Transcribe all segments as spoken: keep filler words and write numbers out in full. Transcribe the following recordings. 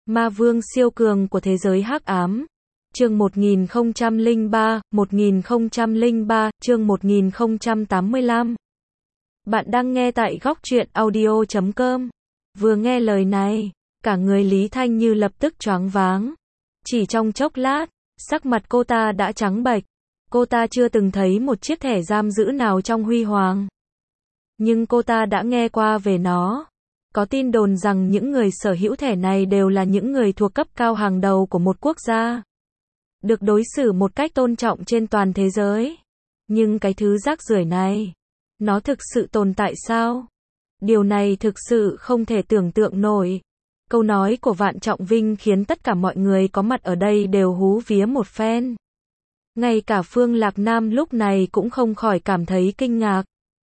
Ma vương siêu cường của thế giới hắc ám. Chương một nghìn không trăm lẻ ba, một nghìn không trăm lẻ ba, chương một nghìn không trăm tám mươi lăm. Bạn đang nghe tại góc truyện audio chấm com. Vừa nghe lời này, cả người Lý Thanh Như lập tức choáng váng. Chỉ trong chốc lát, sắc mặt cô ta đã trắng bệch. Cô ta chưa từng thấy một chiếc thẻ giam giữ nào trong huy hoàng. Nhưng cô ta đã nghe qua về nó. Có tin đồn rằng những người sở hữu thẻ này đều là những người thuộc cấp cao hàng đầu của một quốc gia. Được đối xử một cách tôn trọng trên toàn thế giới. Nhưng cái thứ rác rưởi này, nó thực sự tồn tại sao? Điều này thực sự không thể tưởng tượng nổi. Câu nói của Vạn Trọng Vinh khiến tất cả mọi người có mặt ở đây đều hú vía một phen. Ngay cả Phương Lạc Nam lúc này cũng không khỏi cảm thấy kinh ngạc.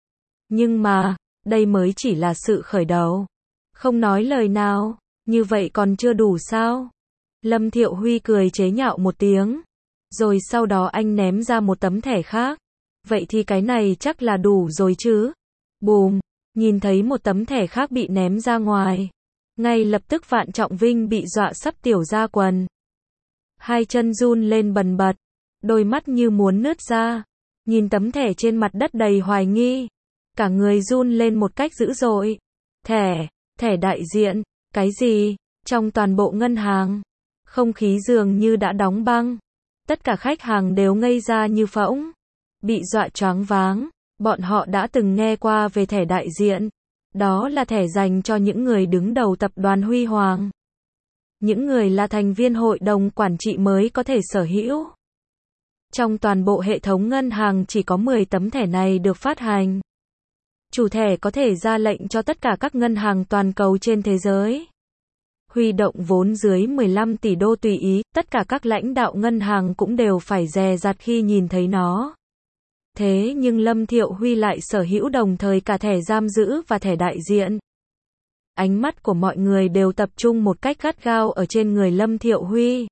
Nhưng mà, đây mới chỉ là sự khởi đầu. Không nói lời nào, như vậy còn chưa đủ sao? Lâm Thiệu Huy cười chế nhạo một tiếng. Rồi sau đó anh ném ra một tấm thẻ khác. Vậy thì cái này chắc là đủ rồi chứ? Bùm, nhìn thấy một tấm thẻ khác bị ném ra ngoài. Ngay lập tức Vạn Trọng Vinh bị dọa sắp tiểu ra quần. Hai chân run lên bần bật. Đôi mắt như muốn nứt ra. Nhìn tấm thẻ trên mặt đất đầy hoài nghi. Cả người run lên một cách dữ dội. Thẻ, thẻ đại diện, cái gì? Trong toàn bộ ngân hàng, không khí dường như đã đóng băng. Tất cả khách hàng đều ngây ra như phỗng. Bị dọa choáng váng. Bọn họ đã từng nghe qua về thẻ đại diện. Đó là thẻ dành cho những người đứng đầu tập đoàn Huy Hoàng. Những người là thành viên hội đồng quản trị mới có thể sở hữu. Trong toàn bộ hệ thống ngân hàng chỉ có mười tấm thẻ này được phát hành. Chủ thẻ có thể ra lệnh cho tất cả các ngân hàng toàn cầu trên thế giới. Huy động vốn dưới mười lăm tỷ đô tùy ý, tất cả các lãnh đạo ngân hàng cũng đều phải dè dặt khi nhìn thấy nó. Thế nhưng Lâm Thiệu Huy lại sở hữu đồng thời cả thẻ giam giữ và thẻ đại diện. Ánh mắt của mọi người đều tập trung một cách gắt gao ở trên người Lâm Thiệu Huy.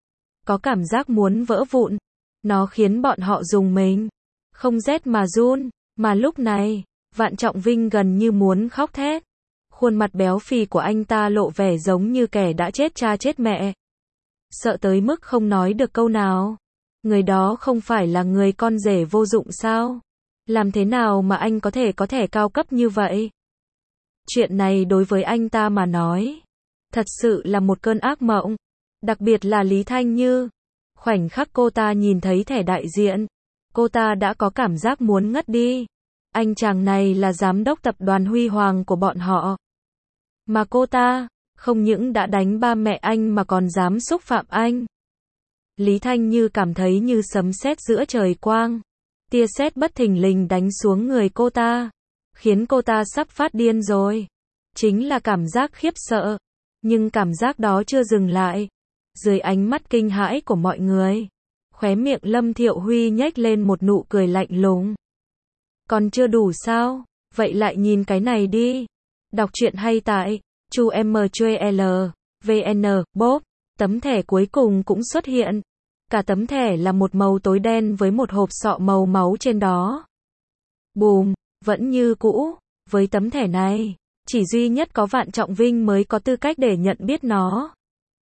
Có cảm giác muốn vỡ vụn. Nó khiến bọn họ rùng mình. Không rét mà run. Mà lúc này, Vạn Trọng Vinh gần như muốn khóc thét. Khuôn mặt béo phì của anh ta lộ vẻ giống như kẻ đã chết cha chết mẹ. Sợ tới mức không nói được câu nào. Người đó không phải là người con rể vô dụng sao? Làm thế nào mà anh có thể có thẻ cao cấp như vậy? Chuyện này đối với anh ta mà nói, thật sự là một cơn ác mộng. Đặc biệt là Lý Thanh Như. Khoảnh khắc cô ta nhìn thấy thẻ đại diện, cô ta đã có cảm giác muốn ngất đi. Anh chàng này là giám đốc tập đoàn Huy Hoàng của bọn họ. Mà cô ta, không những đã đánh ba mẹ anh mà còn dám xúc phạm anh. Lý Thanh Như cảm thấy như sấm sét giữa trời quang. Tia sét bất thình lình đánh xuống người cô ta. Khiến cô ta sắp phát điên rồi. Chính là cảm giác khiếp sợ. Nhưng cảm giác đó chưa dừng lại. Dưới ánh mắt kinh hãi của mọi người, khóe miệng Lâm Thiệu Huy nhếch lên một nụ cười lạnh lùng. Còn chưa đủ sao? Vậy lại nhìn cái này đi. Đọc truyện hay tại chu em chê lờ vê en. Bốp, tấm thẻ cuối cùng cũng xuất hiện. Cả tấm thẻ là một màu tối đen với một hộp sọ màu máu trên đó. Bùm, vẫn như cũ. Với tấm thẻ này, chỉ duy nhất có Vạn Trọng Vinh mới có tư cách để nhận biết nó.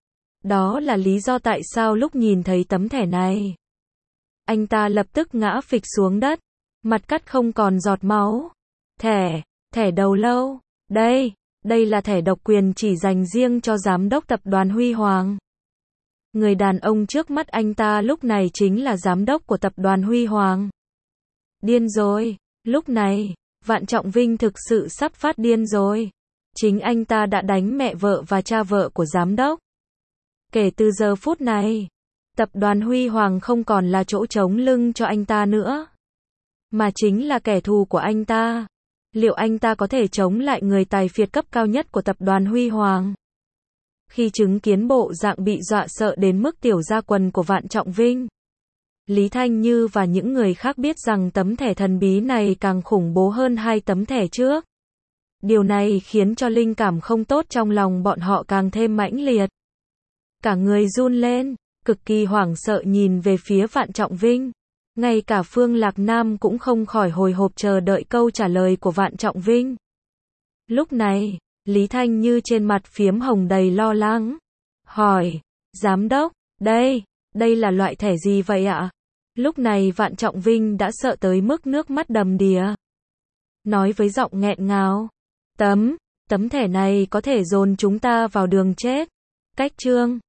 Đó là lý do tại sao lúc nhìn thấy tấm thẻ này, anh ta lập tức ngã phịch xuống đất. Mặt cắt không còn giọt máu. Thẻ, thẻ đầu lâu. Đây, đây là thẻ độc quyền chỉ dành riêng cho giám đốc tập đoàn Huy Hoàng. Người đàn ông trước mắt anh ta lúc này chính là giám đốc của tập đoàn Huy Hoàng. Điên rồi. Lúc này, Vạn Trọng Vinh thực sự sắp phát điên rồi. Chính anh ta đã đánh mẹ vợ và cha vợ của giám đốc. Kể từ giờ phút này, tập đoàn Huy Hoàng không còn là chỗ chống lưng cho anh ta nữa, mà chính là kẻ thù của anh ta. Liệu anh ta có thể chống lại người tài phiệt cấp cao nhất của tập đoàn Huy Hoàng? Khi chứng kiến bộ dạng bị dọa sợ đến mức tiểu ra quần của Vạn Trọng Vinh, Lý Thanh Như và những người khác biết rằng tấm thẻ thần bí này càng khủng bố hơn hai tấm thẻ trước. Điều này khiến cho linh cảm không tốt trong lòng bọn họ càng thêm mãnh liệt. Cả người run lên, cực kỳ hoảng sợ nhìn về phía Vạn Trọng Vinh. Ngay cả Phương Lạc Nam cũng không khỏi hồi hộp chờ đợi câu trả lời của Vạn Trọng Vinh. Lúc này, Lý Thanh Như trên mặt phiếm hồng đầy lo lắng. hỏi, giám đốc, đây, đây là loại thẻ gì vậy ạ? Lúc này Vạn Trọng Vinh đã sợ tới mức nước mắt đầm đìa. Nói với giọng nghẹn ngào, tấm, tấm thẻ này có thể dồn chúng ta vào đường chết. Cách chương